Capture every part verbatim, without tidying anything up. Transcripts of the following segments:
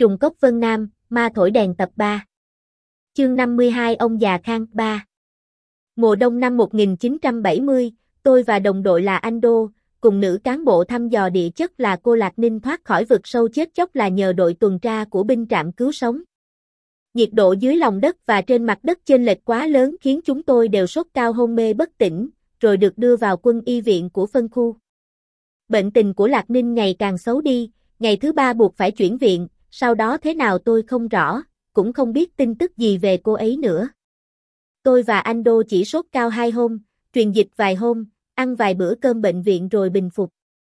Trùng cốc Vân Nam, ma thổi đèn tập ba. Chương năm mươi hai Ông già Khang ba. Mùa đông năm một nghìn chín trăm bảy mươi, tôi và đồng đội là anh Đô, cùng nữ cán bộ thăm dò địa chất là cô Lạc Ninh thoát khỏi vực sâu chết chóc là nhờ đội tuần tra của binh trạm cứu sống. Nhiệt độ dưới lòng đất và trên mặt đất chênh lệch quá lớn khiến chúng tôi đều sốt cao hôn mê bất tỉnh, rồi được đưa vào quân y viện của phân khu. Bệnh tình của Lạc Ninh ngày càng xấu đi, ngày thứ ba buộc phải chuyển viện, sau đó thế nào tôi không rõ, cũng không biết tin tức gì về cô ấy nữa. Tôi và anh Đô chỉ sốt cao hai hôm, truyền dịch vài hôm, ăn vài bữa cơm bệnh viện rồi bình phục.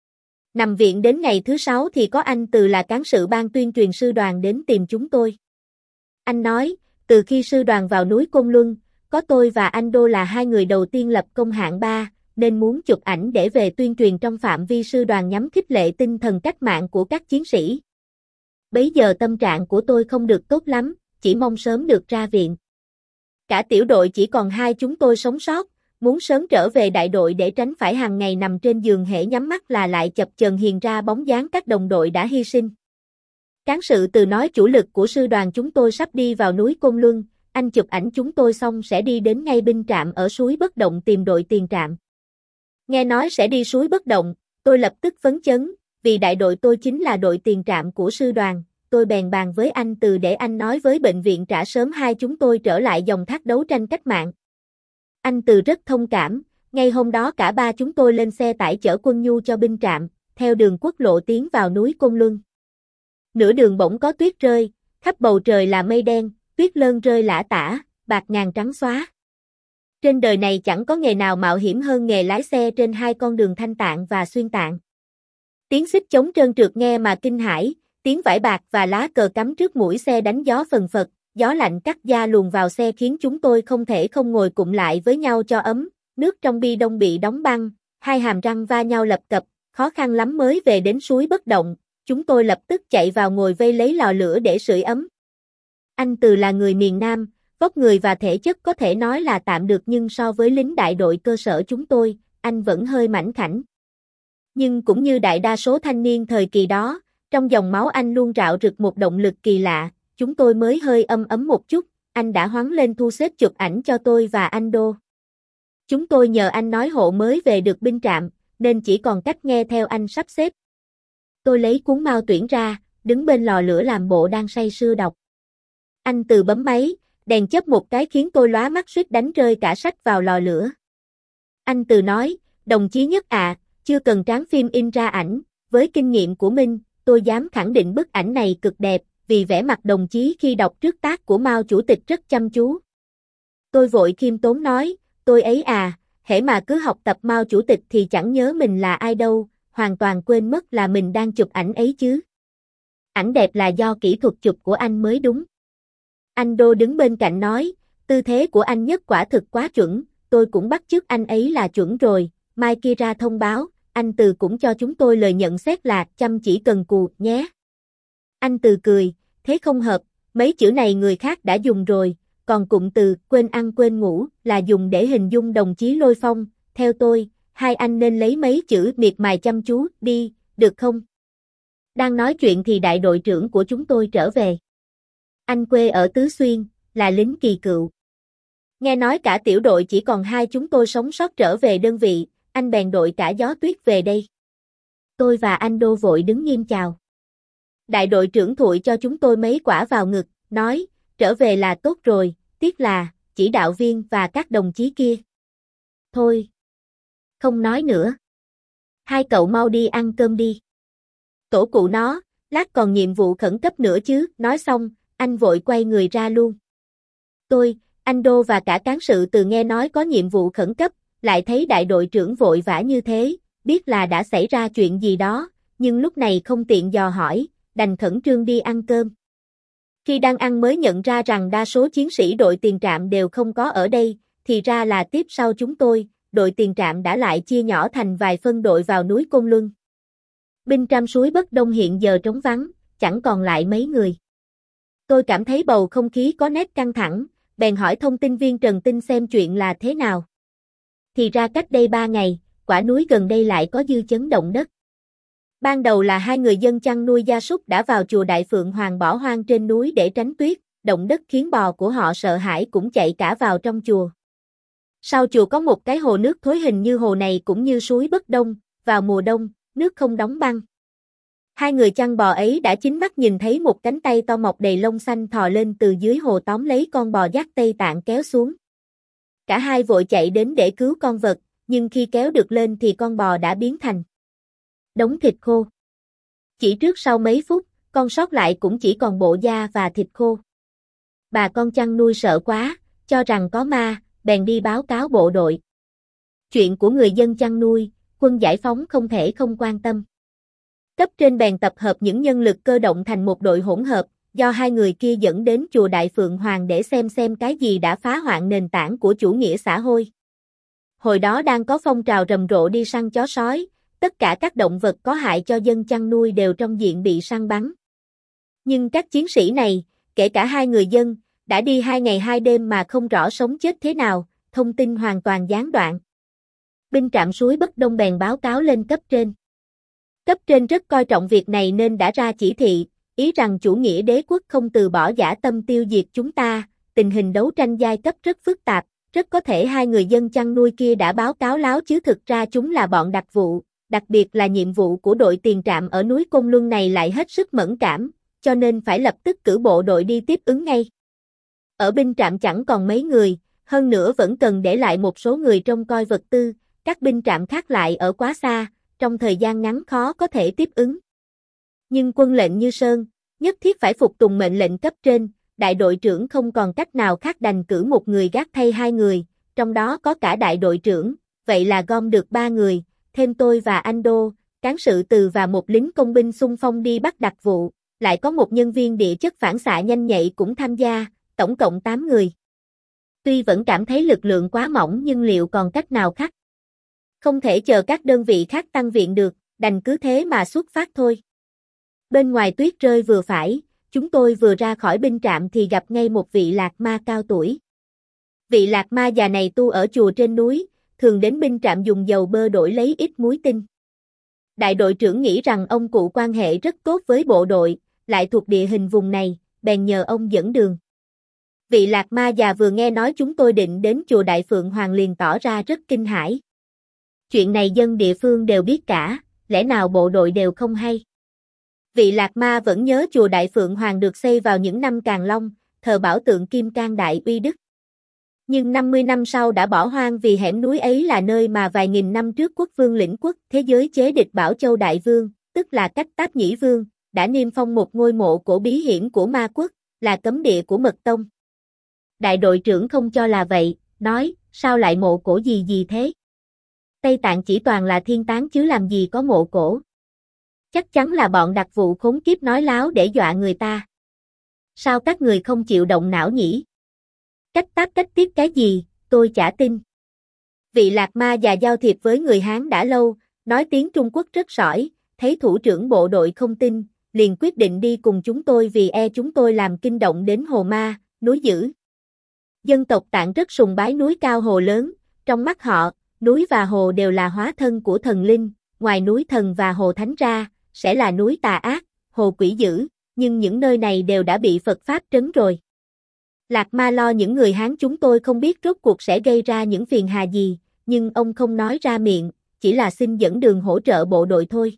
Nằm viện đến ngày thứ sáu thì có anh Từ là cán sự ban tuyên truyền sư đoàn đến tìm chúng tôi. Anh nói, từ khi sư đoàn vào núi Côn Luân, có tôi và anh Đô là hai người đầu tiên lập công hạng ba, nên muốn chụp ảnh để về tuyên truyền trong phạm vi sư đoàn nhằm khích lệ tinh thần cách mạng của các chiến sĩ. Bấy giờ tâm trạng của tôi không được tốt lắm, chỉ mong sớm được ra viện. Cả tiểu đội chỉ còn hai chúng tôi sống sót, muốn sớm trở về đại đội để tránh phải hàng ngày nằm trên giường hễ nhắm mắt là lại chập chờn hiện ra bóng dáng các đồng đội đã hy sinh. Cán sự Từ nói chủ lực của sư đoàn chúng tôi sắp đi vào núi Côn Luân, anh chụp ảnh chúng tôi xong sẽ đi đến ngay binh trạm ở suối Bất Động tìm đội tiền trạm. Nghe nói sẽ đi suối Bất Động, tôi lập tức phấn chấn, vì đại đội tôi chính là đội tiền trạm của sư đoàn, tôi bèn bàn với anh Từ để anh nói với bệnh viện trả sớm hai chúng tôi trở lại dòng thác đấu tranh cách mạng. Anh Từ rất thông cảm, ngay hôm đó cả ba chúng tôi lên xe tải chở quân nhu cho binh trạm, theo đường quốc lộ tiến vào núi Côn Luân. Nửa đường bỗng có tuyết rơi, khắp bầu trời là mây đen, tuyết lơn rơi lả tả, bạc ngàn trắng xóa. Trên đời này chẳng có nghề nào mạo hiểm hơn nghề lái xe trên hai con đường Thanh Tạng và Xuyên Tạng. Tiếng xích chống trơn trượt nghe mà kinh hãi, tiếng vải bạc và lá cờ cắm trước mũi xe đánh gió phần phật, gió lạnh cắt da luồn vào xe khiến chúng tôi không thể không ngồi cụm lại với nhau cho ấm, nước trong bi đông bị đóng băng, hai hàm răng va nhau lập cập, khó khăn lắm mới về đến suối Bất Động, chúng tôi lập tức chạy vào ngồi vây lấy lò lửa để sưởi ấm. Anh Từ là người miền Nam, vóc người và thể chất có thể nói là tạm được nhưng so với lính đại đội cơ sở chúng tôi, anh vẫn hơi mảnh khảnh. Nhưng cũng như đại đa số thanh niên thời kỳ đó, trong dòng máu anh luôn rạo rực một động lực kỳ lạ, chúng tôi mới hơi âm ấm một chút, anh đã hoắn lên thu xếp chụp ảnh cho tôi và anh Đô. Chúng tôi nhờ anh nói hộ mới về được binh trạm, nên chỉ còn cách nghe theo anh sắp xếp. Tôi lấy cuốn mao tuyển ra, đứng bên lò lửa làm bộ đang say sưa đọc. Anh Từ bấm máy, đèn chớp một cái khiến tôi lóa mắt suýt đánh rơi cả sách vào lò lửa. Anh Từ nói, đồng chí Nhất ạ, à, chưa cần tráng phim in ra ảnh, với kinh nghiệm của Minh, tôi dám khẳng định bức ảnh này cực đẹp, vì vẻ mặt đồng chí khi đọc trước tác của Mao chủ tịch rất chăm chú. Tôi vội khiêm tốn nói, tôi ấy à, hễ mà cứ học tập Mao chủ tịch thì chẳng nhớ mình là ai đâu, hoàn toàn quên mất là mình đang chụp ảnh ấy chứ. Ảnh đẹp là do kỹ thuật chụp của anh mới đúng. Anh Đô đứng bên cạnh nói, tư thế của anh Nhất quả thực quá chuẩn, tôi cũng bắt chước anh ấy là chuẩn rồi, mai kia ra thông báo, anh Từ cũng cho chúng tôi lời nhận xét là chăm chỉ cần cù nhé. Anh Từ cười, thế không hợp, mấy chữ này người khác đã dùng rồi, còn cụm từ quên ăn quên ngủ là dùng để hình dung đồng chí Lôi Phong, theo tôi, hai anh nên lấy mấy chữ miệt mài chăm chú đi, được không? Đang nói chuyện thì đại đội trưởng của chúng tôi trở về. Anh quê ở Tứ Xuyên, là lính kỳ cựu. Nghe nói cả tiểu đội chỉ còn hai chúng tôi sống sót trở về đơn vị, anh bèn đội cả gió tuyết về đây. Tôi và anh Đô vội đứng nghiêm chào. Đại đội trưởng thụi cho chúng tôi mấy quả vào ngực, nói, trở về là tốt rồi, tiếc là, chỉ đạo viên và các đồng chí kia. Thôi, không nói nữa. Hai cậu mau đi ăn cơm đi. Tổ cụ nó, lát còn nhiệm vụ khẩn cấp nữa chứ, nói xong, anh vội quay người ra luôn. Tôi, anh Đô và cả cán sự Từ nghe nói có nhiệm vụ khẩn cấp, lại thấy đại đội trưởng vội vã như thế, biết là đã xảy ra chuyện gì đó, nhưng lúc này không tiện dò hỏi, đành khẩn trương đi ăn cơm. Khi đang ăn mới nhận ra rằng đa số chiến sĩ đội tiền trạm đều không có ở đây, thì ra là tiếp sau chúng tôi, đội tiền trạm đã lại chia nhỏ thành vài phân đội vào núi Côn Luân. Binh trạm suối Bất Đông hiện giờ trống vắng, chẳng còn lại mấy người. Tôi cảm thấy bầu không khí có nét căng thẳng, bèn hỏi thông tin viên Trần Tinh xem chuyện là thế nào. Thì ra cách đây ba ngày, quả núi gần đây lại có dư chấn động đất. Ban đầu là hai người dân chăn nuôi gia súc đã vào chùa Đại Phượng Hoàng bỏ hoang trên núi để tránh tuyết, động đất khiến bò của họ sợ hãi cũng chạy cả vào trong chùa. Sau chùa có một cái hồ nước thối hình như hồ này cũng như suối Bất Đông, vào mùa đông, nước không đóng băng. Hai người chăn bò ấy đã chính mắt nhìn thấy một cánh tay to mọc đầy lông xanh thò lên từ dưới hồ tóm lấy con bò dắt Tây Tạng kéo xuống. Cả hai vội chạy đến để cứu con vật, nhưng khi kéo được lên thì con bò đã biến thành đống thịt khô. Chỉ trước sau mấy phút, con sót lại cũng chỉ còn bộ da và thịt khô. Bà con chăn nuôi sợ quá, cho rằng có ma, bèn đi báo cáo bộ đội. Chuyện của người dân chăn nuôi, quân giải phóng không thể không quan tâm. Cấp trên bèn tập hợp những nhân lực cơ động thành một đội hỗn hợp, do hai người kia dẫn đến chùa Đại Phượng Hoàng để xem xem cái gì đã phá hoại nền tảng của chủ nghĩa xã hội. Hồi đó đang có phong trào rầm rộ đi săn chó sói, tất cả các động vật có hại cho dân chăn nuôi đều trong diện bị săn bắn. Nhưng các chiến sĩ này, kể cả hai người dân, đã đi hai ngày hai đêm mà không rõ sống chết thế nào, thông tin hoàn toàn gián đoạn. Binh trạm suối Bất Đông bèn báo cáo lên cấp trên. Cấp trên rất coi trọng việc này nên đã ra chỉ thị, ý rằng chủ nghĩa đế quốc không từ bỏ dã tâm tiêu diệt chúng ta, tình hình đấu tranh giai cấp rất phức tạp, rất có thể hai người dân chăn nuôi kia đã báo cáo láo chứ thực ra chúng là bọn đặc vụ, đặc biệt là nhiệm vụ của đội tiền trạm ở núi Côn Luân này lại hết sức mẫn cảm, cho nên phải lập tức cử bộ đội đi tiếp ứng ngay. Ở binh trạm chẳng còn mấy người, hơn nữa vẫn cần để lại một số người trông coi vật tư, các binh trạm khác lại ở quá xa, trong thời gian ngắn khó có thể tiếp ứng. Nhưng quân lệnh như sơn, nhất thiết phải phục tùng mệnh lệnh cấp trên, đại đội trưởng không còn cách nào khác đành cử một người gác thay hai người, trong đó có cả đại đội trưởng, vậy là gom được ba người, thêm tôi và anh Đô, cán sự từ và một lính công binh xung phong đi bắt đặc vụ, lại có một nhân viên địa chất phản xạ nhanh nhạy cũng tham gia, tổng cộng tám người. Tuy vẫn cảm thấy lực lượng quá mỏng nhưng liệu còn cách nào khác? Không thể chờ các đơn vị khác tăng viện được, đành cứ thế mà xuất phát thôi. Bên ngoài tuyết rơi vừa phải, chúng tôi vừa ra khỏi binh trạm thì gặp ngay một vị lạc ma cao tuổi. Vị lạc ma già này tu ở chùa trên núi, thường đến binh trạm dùng dầu bơ đổi lấy ít muối tinh. Đại đội trưởng nghĩ rằng ông cụ quan hệ rất tốt với bộ đội, lại thuộc địa hình vùng này, bèn nhờ ông dẫn đường. Vị lạc ma già vừa nghe nói chúng tôi định đến chùa Đại Phượng Hoàng liền tỏ ra rất kinh hãi. Chuyện này dân địa phương đều biết cả, lẽ nào bộ đội đều không hay? Vị lạc ma vẫn nhớ chùa Đại Phượng Hoàng được xây vào những năm Càn Long, thờ bảo tượng Kim Cang Đại Uy Đức. Nhưng năm mươi năm sau đã bỏ hoang vì hẻm núi ấy là nơi mà vài nghìn năm trước quốc vương lĩnh quốc thế giới chế địch Bảo Châu Đại Vương, tức là Cách Táp Nhĩ Vương, đã niêm phong một ngôi mộ cổ bí hiểm của ma quốc, là cấm địa của Mật Tông. Đại đội trưởng không cho là vậy, nói, sao lại mộ cổ gì gì thế? Tây Tạng chỉ toàn là thiên tán chứ làm gì có mộ cổ. Chắc chắn là bọn đặc vụ khốn kiếp nói láo để dọa người ta. Sao các người không chịu động não nhỉ? Cách táp cách tiếp cái gì, tôi chả tin. Vị lạc ma già giao thiệp với người Hán đã lâu, nói tiếng Trung Quốc rất sỏi, thấy thủ trưởng bộ đội không tin, liền quyết định đi cùng chúng tôi vì e chúng tôi làm kinh động đến hồ ma, núi dữ. Dân tộc Tạng rất sùng bái núi cao hồ lớn, trong mắt họ, núi và hồ đều là hóa thân của thần linh, ngoài núi thần và hồ thánh ra, sẽ là núi tà ác, hồ quỷ dữ, nhưng những nơi này đều đã bị Phật Pháp trấn rồi. Lạc ma lo những người Hán chúng tôi không biết rốt cuộc sẽ gây ra những phiền hà gì, nhưng ông không nói ra miệng, chỉ là xin dẫn đường hỗ trợ bộ đội thôi.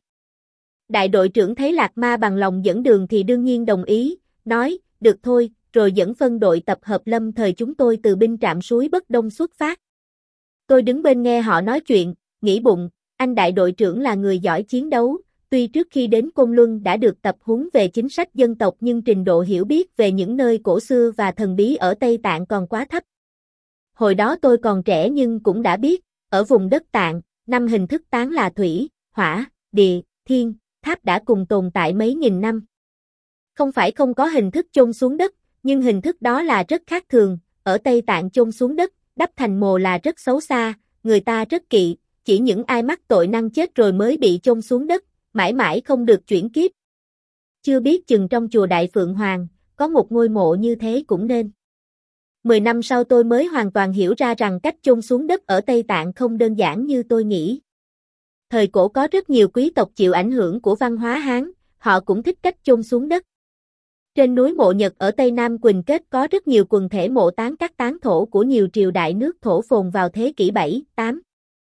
Đại đội trưởng thấy Lạc ma bằng lòng dẫn đường thì đương nhiên đồng ý, nói, được thôi, rồi dẫn phân đội tập hợp lâm thời chúng tôi từ binh trạm suối Bất Đông xuất phát. Tôi đứng bên nghe họ nói chuyện, nghĩ bụng, anh đại đội trưởng là người giỏi chiến đấu, tuy trước khi đến Côn Luân đã được tập huấn về chính sách dân tộc nhưng trình độ hiểu biết về những nơi cổ xưa và thần bí ở Tây Tạng còn quá thấp. Hồi đó tôi còn trẻ nhưng cũng đã biết, ở vùng đất Tạng, năm hình thức tán là thủy, hỏa, địa, thiên, tháp đã cùng tồn tại mấy nghìn năm. Không phải không có hình thức chôn xuống đất, nhưng hình thức đó là rất khác thường, ở Tây Tạng chôn xuống đất, đắp thành mồ là rất xấu xa, người ta rất kỵ, chỉ những ai mắc tội năng chết rồi mới bị chôn xuống đất, mãi mãi không được chuyển kiếp. Chưa biết chừng trong chùa Đại Phượng Hoàng, có một ngôi mộ như thế cũng nên. Mười năm sau tôi mới hoàn toàn hiểu ra rằng cách chôn xuống đất ở Tây Tạng không đơn giản như tôi nghĩ. Thời cổ có rất nhiều quý tộc chịu ảnh hưởng của văn hóa Hán, họ cũng thích cách chôn xuống đất. Trên núi Mộ Nhật ở Tây Nam Quỳnh Kết có rất nhiều quần thể mộ táng các tán thổ của nhiều triều đại nước Thổ Phồn vào thế kỷ bảy, tám.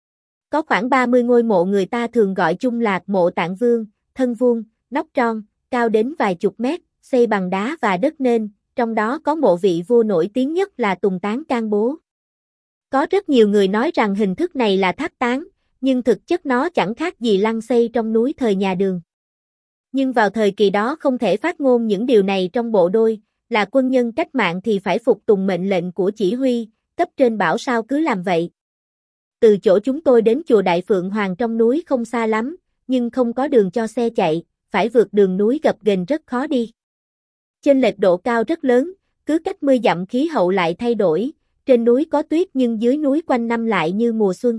Có khoảng ba mươi ngôi mộ người ta thường gọi chung là mộ Tạng Vương, thân vuông, nóc tròn, cao đến vài chục mét, xây bằng đá và đất nền, trong đó có mộ vị vua nổi tiếng nhất là Tùng Tán Can Bố. Có rất nhiều người nói rằng hình thức này là tháp táng, nhưng thực chất nó chẳng khác gì lăng xây trong núi thời nhà Đường. Nhưng vào thời kỳ đó không thể phát ngôn những điều này trong bộ đôi, là quân nhân cách mạng thì phải phục tùng mệnh lệnh của chỉ huy, cấp trên bảo sao cứ làm vậy. Từ chỗ chúng tôi đến chùa Đại Phượng Hoàng trong núi không xa lắm, nhưng không có đường cho xe chạy, phải vượt đường núi gập ghềnh rất khó đi. Chênh lệch độ cao rất lớn, cứ cách mươi dặm khí hậu lại thay đổi, trên núi có tuyết nhưng dưới núi quanh năm lại như mùa xuân.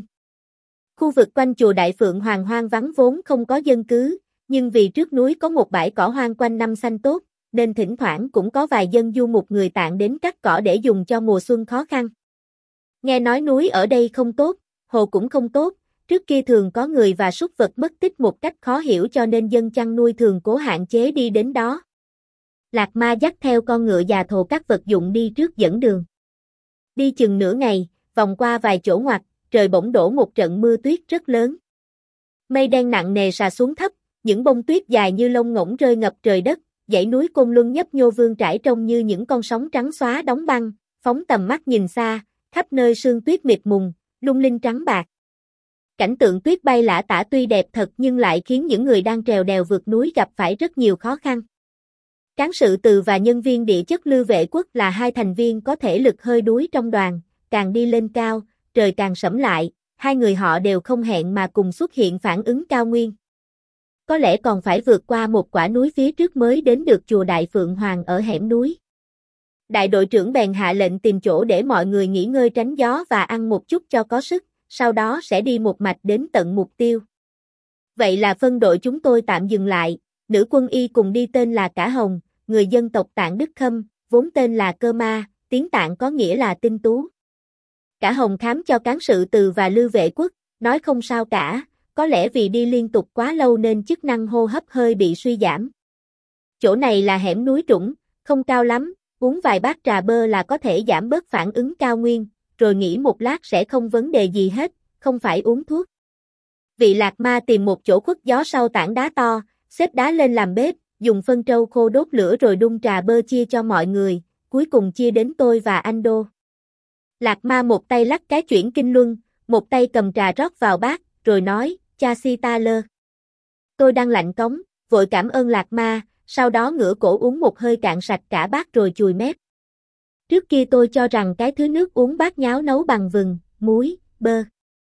Khu vực quanh chùa Đại Phượng Hoàng hoang vắng vốn không có dân cứ, nhưng vì trước núi có một bãi cỏ hoang quanh năm xanh tốt, nên thỉnh thoảng cũng có vài dân du mục người Tạng đến cắt cỏ để dùng cho mùa xuân khó khăn. Nghe nói núi ở đây không tốt, hồ cũng không tốt, trước kia thường có người và súc vật mất tích một cách khó hiểu cho nên dân chăn nuôi thường cố hạn chế đi đến đó. Lạc Ma dắt theo con ngựa già thồ các vật dụng đi trước dẫn đường. Đi chừng nửa ngày, vòng qua vài chỗ ngoặt, trời bỗng đổ một trận mưa tuyết rất lớn. Mây đen nặng nề xà xuống thấp, những bông tuyết dài như lông ngỗng rơi ngập trời đất, dãy núi Côn Luân nhấp nhô vươn trải trông như những con sóng trắng xóa đóng băng, phóng tầm mắt nhìn xa, khắp nơi sương tuyết mịt mùng, lung linh trắng bạc. Cảnh tượng tuyết bay lả tả tuy đẹp thật nhưng lại khiến những người đang trèo đèo vượt núi gặp phải rất nhiều khó khăn. Cán sự từ và nhân viên địa chất Lưu Vệ Quốc là hai thành viên có thể lực hơi đuối trong đoàn, càng đi lên cao, trời càng sẫm lại, hai người họ đều không hẹn mà cùng xuất hiện phản ứng cao nguyên. Có lẽ còn phải vượt qua một quả núi phía trước mới đến được chùa Đại Phượng Hoàng ở hẻm núi. Đại đội trưởng bèn hạ lệnh tìm chỗ để mọi người nghỉ ngơi tránh gió và ăn một chút cho có sức, sau đó sẽ đi một mạch đến tận mục tiêu. Vậy là phân đội chúng tôi tạm dừng lại, nữ quân y cùng đi tên là Cả Hồng, người dân tộc Tạng Đức Khâm, vốn tên là Cơ Ma, tiếng Tạng có nghĩa là tinh tú. Cả Hồng khám cho cán sự từ và Lưu Vệ Quốc, nói không sao cả, có lẽ vì đi liên tục quá lâu nên chức năng hô hấp hơi bị suy giảm. Chỗ này là hẻm núi trũng, không cao lắm, uống vài bát trà bơ là có thể giảm bớt phản ứng cao nguyên, rồi nghỉ một lát sẽ không vấn đề gì hết, không phải uống thuốc. Vị Lạc Ma tìm một chỗ khuất gió sau tảng đá to, xếp đá lên làm bếp, dùng phân trâu khô đốt lửa rồi đun trà bơ chia cho mọi người, cuối cùng chia đến tôi và anh Đô. Lạc Ma một tay lắc cái chuyển kinh luân, một tay cầm trà rót vào bát, rồi nói, cha si ta lơ. Tôi đang lạnh cống, vội cảm ơn Lạc Ma, sau đó ngửa cổ uống một hơi cạn sạch cả bát rồi chùi mép. Trước kia tôi cho rằng cái thứ nước uống bát nháo nấu bằng vừng, muối, bơ.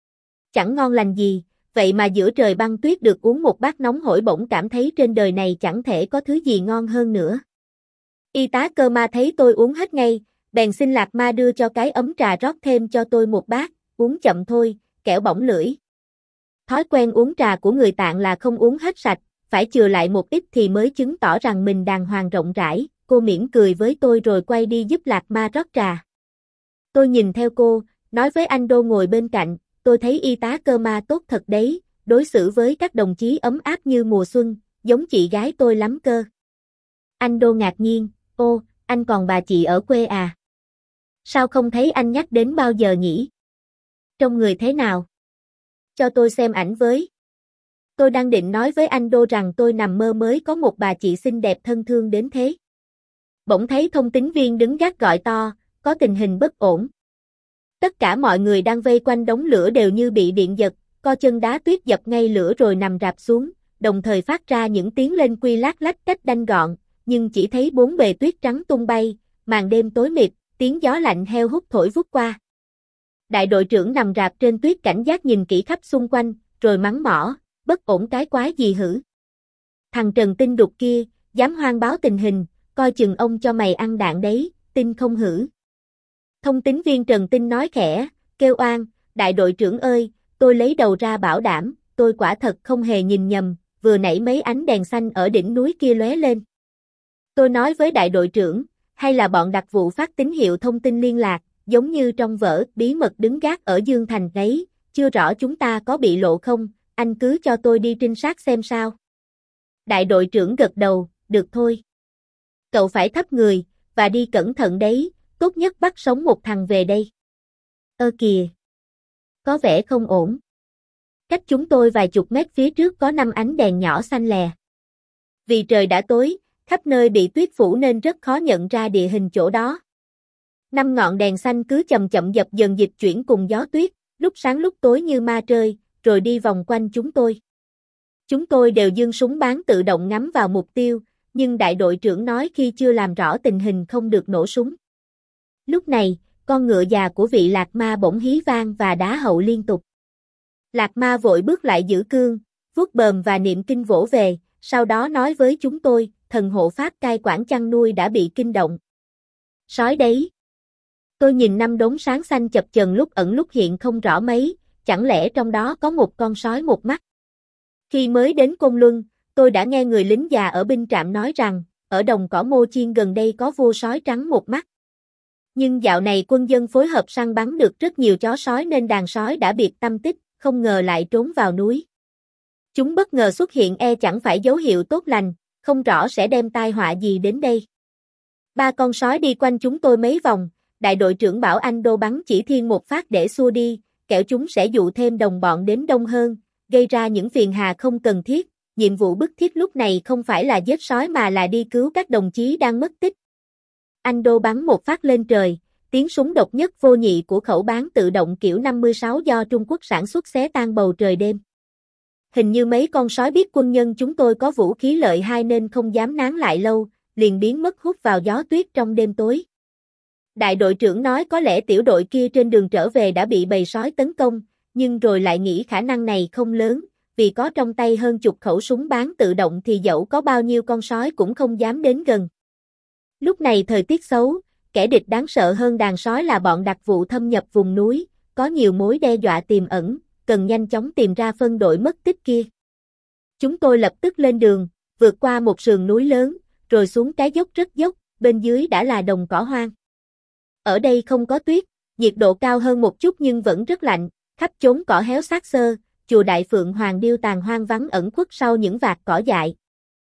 Chẳng ngon lành gì, vậy mà giữa trời băng tuyết được uống một bát nóng hổi bỗng cảm thấy trên đời này chẳng thể có thứ gì ngon hơn nữa. Y tá Cơ Ma thấy tôi uống hết ngay, bèn xin Lạc Ma đưa cho cái ấm trà rót thêm cho tôi một bát, uống chậm thôi, kẻo bỏng lưỡi. Thói quen uống trà của người Tạng là không uống hết sạch, phải chừa lại một ít thì mới chứng tỏ rằng mình đàng hoàng rộng rãi, cô mỉm cười với tôi rồi quay đi giúp Lạc Ma rót trà. Tôi nhìn theo cô, nói với anh Đô ngồi bên cạnh, tôi thấy y tá Cơ Ma tốt thật đấy, đối xử với các đồng chí ấm áp như mùa xuân, giống chị gái tôi lắm cơ. Anh Đô ngạc nhiên, ô, anh còn bà chị ở quê à? Sao không thấy anh nhắc đến bao giờ nhỉ? Trông người thế nào? Cho tôi xem ảnh với. Tôi đang định nói với anh Đô rằng tôi nằm mơ mới có một bà chị xinh đẹp thân thương đến thế. Bỗng thấy thông tín viên đứng gác gọi to, có tình hình bất ổn. Tất cả mọi người đang vây quanh đống lửa đều như bị điện giật, co chân đá tuyết dập ngay lửa rồi nằm rạp xuống, đồng thời phát ra những tiếng lên quy lát lách cách đanh gọn, nhưng chỉ thấy bốn bề tuyết trắng tung bay, màn đêm tối mịt, tiếng gió lạnh heo hút thổi vút qua. Đại đội trưởng nằm rạp trên tuyết cảnh giác nhìn kỹ khắp xung quanh, rồi mắng mỏ, bất ổn cái quái gì hử? Thằng Trần Tinh đục kia, dám hoang báo tình hình, coi chừng ông cho mày ăn đạn đấy, tin không hử? Thông tín viên Trần Tinh nói khẽ, kêu oan, đại đội trưởng ơi, tôi lấy đầu ra bảo đảm, tôi quả thật không hề nhìn nhầm, vừa nãy mấy ánh đèn xanh ở đỉnh núi kia lóe lên. Tôi nói với đại đội trưởng, hay là bọn đặc vụ phát tín hiệu thông tin liên lạc, giống như trong vở bí mật đứng gác ở Dương Thành ấy, chưa rõ chúng ta có bị lộ không, anh cứ cho tôi đi trinh sát xem sao. Đại đội trưởng gật đầu, được thôi. Cậu phải thấp người, và đi cẩn thận đấy, tốt nhất bắt sống một thằng về đây. Ơ kìa. Có vẻ không ổn. Cách chúng tôi vài chục mét phía trước có năm ánh đèn nhỏ xanh lè. Vì trời đã tối, khắp nơi bị tuyết phủ nên rất khó nhận ra địa hình chỗ đó. Năm ngọn đèn xanh cứ chậm chậm dập dần dịch chuyển cùng gió tuyết, lúc sáng lúc tối như ma trơi, rồi đi vòng quanh chúng tôi. Chúng tôi đều giương súng bán tự động ngắm vào mục tiêu, nhưng đại đội trưởng nói khi chưa làm rõ tình hình không được nổ súng. Lúc này, con ngựa già của vị Lạc Ma bỗng hí vang và đá hậu liên tục. Lạc Ma vội bước lại giữ cương, vuốt bờm và niệm kinh vỗ về, sau đó nói với chúng tôi, thần hộ pháp cai quản chăn nuôi đã bị kinh động. Sói đấy. Tôi nhìn năm đốm sáng xanh chập chờn lúc ẩn lúc hiện không rõ mấy, chẳng lẽ trong đó có một con sói một mắt. Khi mới đến Côn Luân, tôi đã nghe người lính già ở binh trạm nói rằng, ở đồng cỏ Mô Chiên gần đây có vua sói trắng một mắt. Nhưng dạo này quân dân phối hợp săn bắn được rất nhiều chó sói nên đàn sói đã biệt tâm tích, không ngờ lại trốn vào núi. Chúng bất ngờ xuất hiện e chẳng phải dấu hiệu tốt lành, không rõ sẽ đem tai họa gì đến đây. Ba con sói đi quanh chúng tôi mấy vòng, đại đội trưởng bảo anh Đô bắn chỉ thiên một phát để xua đi, kẻo chúng sẽ dụ thêm đồng bọn đến đông hơn, gây ra những phiền hà không cần thiết. Nhiệm vụ bức thiết lúc này không phải là giết sói mà là đi cứu các đồng chí đang mất tích. Anh Đô bắn một phát lên trời, tiếng súng độc nhất vô nhị của khẩu bán tự động kiểu năm mươi sáu do Trung Quốc sản xuất xé tan bầu trời đêm. Hình như mấy con sói biết quân nhân chúng tôi có vũ khí lợi hại nên không dám nán lại lâu, liền biến mất hút vào gió tuyết trong đêm tối. Đại đội trưởng nói có lẽ tiểu đội kia trên đường trở về đã bị bầy sói tấn công, nhưng rồi lại nghĩ khả năng này không lớn, vì có trong tay hơn chục khẩu súng bán tự động thì dẫu có bao nhiêu con sói cũng không dám đến gần. Lúc này thời tiết xấu, kẻ địch đáng sợ hơn đàn sói là bọn đặc vụ thâm nhập vùng núi, có nhiều mối đe dọa tiềm ẩn, cần nhanh chóng tìm ra phân đội mất tích kia. Chúng tôi lập tức lên đường, vượt qua một sườn núi lớn, rồi xuống cái dốc rất dốc, bên dưới đã là đồng cỏ hoang. Ở đây không có tuyết, nhiệt độ cao hơn một chút nhưng vẫn rất lạnh, khắp chốn cỏ héo xác xơ, chùa Đại Phượng Hoàng Điêu tàn hoang vắng ẩn khuất sau những vạt cỏ dại.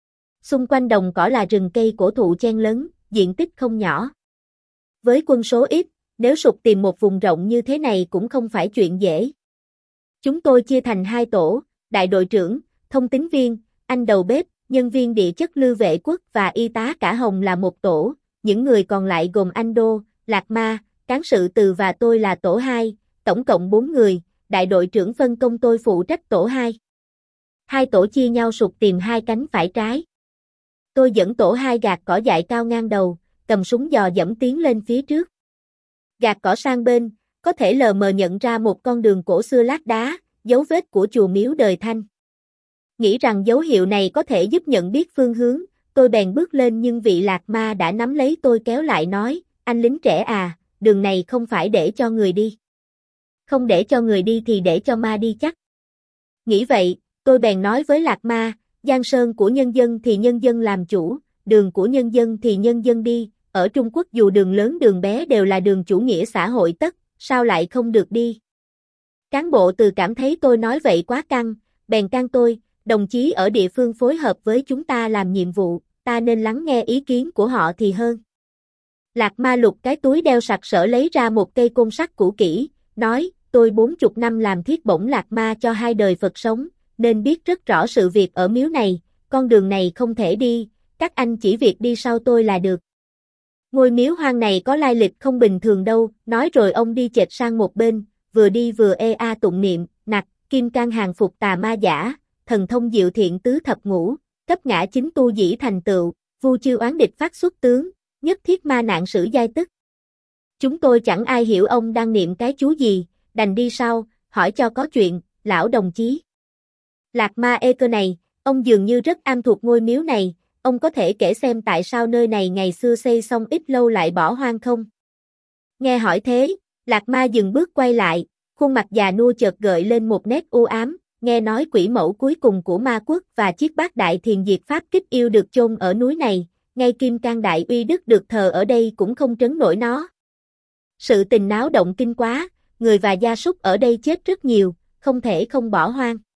Xung quanh đồng cỏ là rừng cây cổ thụ chen lấn, diện tích không nhỏ. Với quân số ít, nếu sục tìm một vùng rộng như thế này cũng không phải chuyện dễ. Chúng tôi chia thành hai tổ, đại đội trưởng, thông tín viên, anh đầu bếp, nhân viên địa chất Lưu Vệ Quốc và y tá Cả Hồng là một tổ, những người còn lại gồm anh Đô, Lạc Ma, cán sự Từ và tôi là tổ hai, tổng cộng bốn người, đại đội trưởng phân công tôi phụ trách tổ hai. Hai tổ chia nhau sục tìm hai cánh phải trái. Tôi dẫn tổ hai gạt cỏ dại cao ngang đầu, cầm súng dò dẫm tiến lên phía trước. Gạt cỏ sang bên, có thể lờ mờ nhận ra một con đường cổ xưa lát đá, dấu vết của chùa miếu đời Thanh. Nghĩ rằng dấu hiệu này có thể giúp nhận biết phương hướng, tôi bèn bước lên nhưng vị Lạc Ma đã nắm lấy tôi kéo lại nói, anh lính trẻ à, đường này không phải để cho người đi. Không để cho người đi thì để cho ma đi chắc. Nghĩ vậy, tôi bèn nói với Lạc Ma, Giang Sơn của nhân dân thì nhân dân làm chủ, đường của nhân dân thì nhân dân đi, ở Trung Quốc dù đường lớn đường bé đều là đường chủ nghĩa xã hội tất, sao lại không được đi. Cán bộ Từ cảm thấy tôi nói vậy quá căng, bèn can tôi, đồng chí ở địa phương phối hợp với chúng ta làm nhiệm vụ, ta nên lắng nghe ý kiến của họ thì hơn. Lạc Ma lục cái túi đeo sặc sỡ lấy ra một cây côn sắt cũ kỹ, nói, tôi bốn chục năm làm thiết bổng Lạc Ma cho hai đời Phật sống, nên biết rất rõ sự việc ở miếu này, con đường này không thể đi, các anh chỉ việc đi sau tôi là được. Ngôi miếu hoang này có lai lịch không bình thường đâu, nói rồi ông đi chệch sang một bên, vừa đi vừa ê a tụng niệm, nặc, kim can hàng phục tà ma giả, thần thông diệu thiện tứ thập ngũ, cấp ngã chính tu dĩ thành tựu, vu chư oán địch phát xuất tướng, nhất thiết ma nạn sử giai tức. Chúng tôi chẳng ai hiểu ông đang niệm cái chú gì, đành đi sau, hỏi cho có chuyện, lão đồng chí. Lạc Ma ê cơ này, ông dường như rất am thuộc ngôi miếu này, ông có thể kể xem tại sao nơi này ngày xưa xây xong ít lâu lại bỏ hoang không? Nghe hỏi thế, Lạc Ma dừng bước quay lại, khuôn mặt già nua chợt gợi lên một nét u ám, nghe nói quỷ mẫu cuối cùng của ma quốc và chiếc bát đại thiền diệt pháp kích yêu được chôn ở núi này, ngay kim can đại uy đức được thờ ở đây cũng không trấn nổi nó. Sự tình náo động kinh quá, người và gia súc ở đây chết rất nhiều, không thể không bỏ hoang.